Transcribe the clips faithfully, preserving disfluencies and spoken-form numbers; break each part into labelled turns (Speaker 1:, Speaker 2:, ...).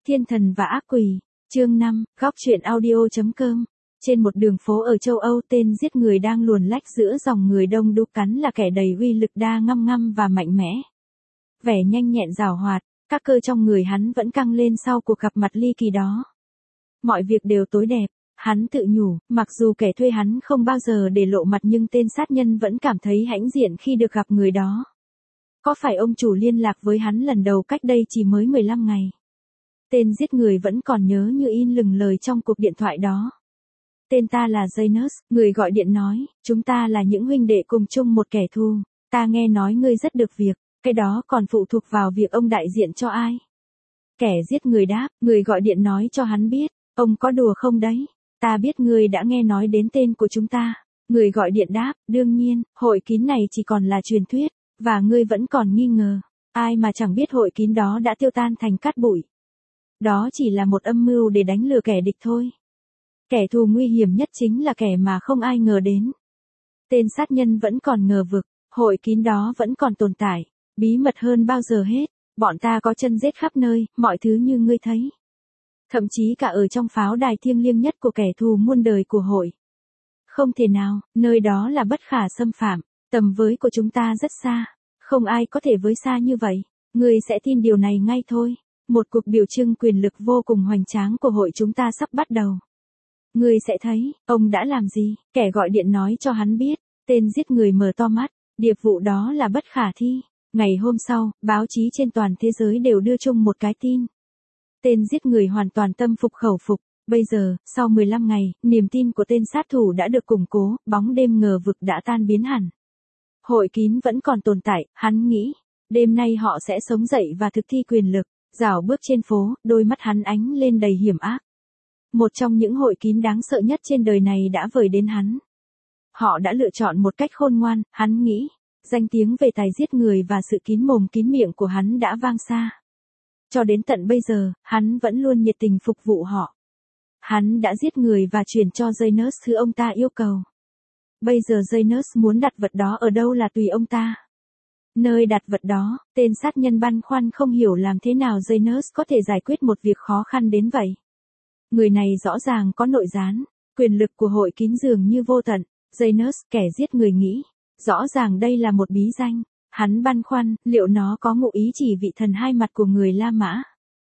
Speaker 1: Thiên thần và ác quỷ, chương năm, góc truyện audio.com. Trên một đường phố ở châu Âu, tên giết người đang luồn lách giữa dòng người đông đúc cắn là kẻ đầy uy lực đa ngăm ngăm và mạnh mẽ. Vẻ nhanh nhẹn giảo hoạt, các cơ trong người hắn vẫn căng lên sau cuộc gặp mặt ly kỳ đó. Mọi việc đều tối đẹp, hắn tự nhủ, mặc dù kẻ thuê hắn không bao giờ để lộ mặt nhưng tên sát nhân vẫn cảm thấy hãnh diện khi được gặp người đó. Có phải ông chủ liên lạc với hắn lần đầu cách đây chỉ mới mười lăm ngày? Tên giết người vẫn còn nhớ như in lừng lời trong cuộc điện thoại đó. Tên ta là Janus, người gọi điện nói, chúng ta là những huynh đệ cùng chung một kẻ thù. Ta nghe nói ngươi rất được việc, cái đó còn phụ thuộc vào việc ông đại diện cho ai. Kẻ giết người đáp, người gọi điện nói cho hắn biết, ông có đùa không đấy? Ta biết ngươi đã nghe nói đến tên của chúng ta. Người gọi điện đáp, đương nhiên, hội kín này chỉ còn là truyền thuyết, và ngươi vẫn còn nghi ngờ. Ai mà chẳng biết hội kín đó đã tiêu tan thành cát bụi. Đó chỉ là một âm mưu để đánh lừa kẻ địch thôi. Kẻ thù nguy hiểm nhất chính là kẻ mà không ai ngờ đến. Tên sát nhân vẫn còn ngờ vực, hội kín đó vẫn còn tồn tại, bí mật hơn bao giờ hết. Bọn ta có chân rết khắp nơi, mọi thứ như ngươi thấy. Thậm chí cả ở trong pháo đài thiêng liêng nhất của kẻ thù muôn đời của hội. Không thể nào, nơi đó là bất khả xâm phạm, tầm với của chúng ta rất xa. Không ai có thể với xa như vậy. Ngươi sẽ tin điều này ngay thôi. Một cuộc biểu trưng quyền lực vô cùng hoành tráng của hội chúng ta sắp bắt đầu. Ngươi sẽ thấy, ông đã làm gì? Kẻ gọi điện nói cho hắn biết. Tên giết người mở to mắt, điệp vụ đó là bất khả thi. Ngày hôm sau, báo chí trên toàn thế giới đều đưa chung một cái tin. Tên giết người hoàn toàn tâm phục khẩu phục. Bây giờ, sau mười lăm ngày, niềm tin của tên sát thủ đã được củng cố, bóng đêm ngờ vực đã tan biến hẳn. Hội kín vẫn còn tồn tại, hắn nghĩ. Đêm nay họ sẽ sống dậy và thực thi quyền lực. Dạo bước trên phố, đôi mắt hắn ánh lên đầy hiểm ác. Một trong những hội kín đáng sợ nhất trên đời này đã vời đến hắn. Họ đã lựa chọn một cách khôn ngoan, hắn nghĩ. Danh tiếng về tài giết người và sự kín mồm kín miệng của hắn đã vang xa. Cho đến tận bây giờ, hắn vẫn luôn nhiệt tình phục vụ họ. Hắn đã giết người và chuyển cho Janus thứ ông ta yêu cầu. Bây giờ Janus muốn đặt vật đó ở đâu là tùy ông ta. Nơi đặt vật đó, tên sát nhân băn khoăn không hiểu làm thế nào Janus có thể giải quyết một việc khó khăn đến vậy. Người này rõ ràng có nội gián, quyền lực của hội kín dường như vô tận. Janus, kẻ giết người nghĩ, rõ ràng đây là một bí danh. Hắn băn khoăn, liệu nó có ngụ ý chỉ vị thần hai mặt của người La Mã?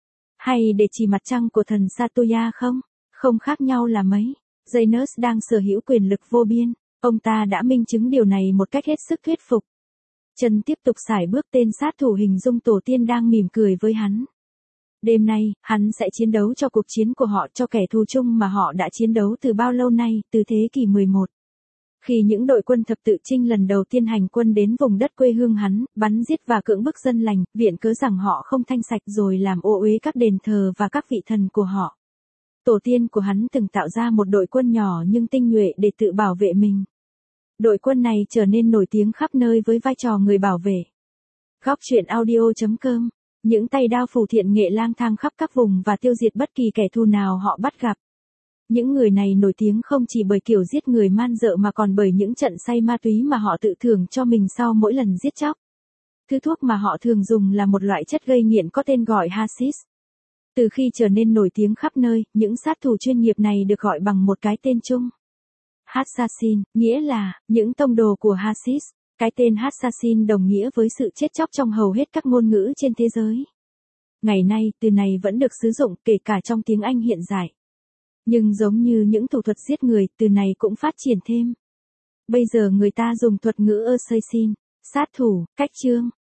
Speaker 1: Hay để chỉ mặt trăng của thần Satoya không? Không khác nhau là mấy. Janus đang sở hữu quyền lực vô biên. Ông ta đã minh chứng điều này một cách hết sức thuyết phục. Trần tiếp tục sải bước, tên sát thủ hình dung tổ tiên đang mỉm cười với hắn. Đêm nay, hắn sẽ chiến đấu cho cuộc chiến của họ, cho kẻ thù chung mà họ đã chiến đấu từ bao lâu nay, từ thế kỷ mười một. Khi những đội quân thập tự chinh lần đầu tiên hành quân đến vùng đất quê hương hắn, bắn giết và cưỡng bức dân lành, viện cớ rằng họ không thanh sạch rồi làm ô uế các đền thờ và các vị thần của họ. Tổ tiên của hắn từng tạo ra một đội quân nhỏ nhưng tinh nhuệ để tự bảo vệ mình. Đội quân này trở nên nổi tiếng khắp nơi với vai trò người bảo vệ. Góc truyện audio.com. Những tay đao phủ thiện nghệ lang thang khắp các vùng và tiêu diệt bất kỳ kẻ thù nào họ bắt gặp. Những người này nổi tiếng không chỉ bởi kiểu giết người man dợ mà còn bởi những trận say ma túy mà họ tự thưởng cho mình sau mỗi lần giết chóc. Thứ thuốc mà họ thường dùng là một loại chất gây nghiện có tên gọi hashish. Từ khi trở nên nổi tiếng khắp nơi, những sát thủ chuyên nghiệp này được gọi bằng một cái tên chung. Assassin, nghĩa là, những tông đồ của hashish. Cái tên Assassin đồng nghĩa với sự chết chóc trong hầu hết các ngôn ngữ trên thế giới. Ngày nay, từ này vẫn được sử dụng kể cả trong tiếng Anh hiện đại. Nhưng giống như những thủ thuật giết người, từ này cũng phát triển thêm. Bây giờ người ta dùng thuật ngữ assassin, sát thủ, cách chương.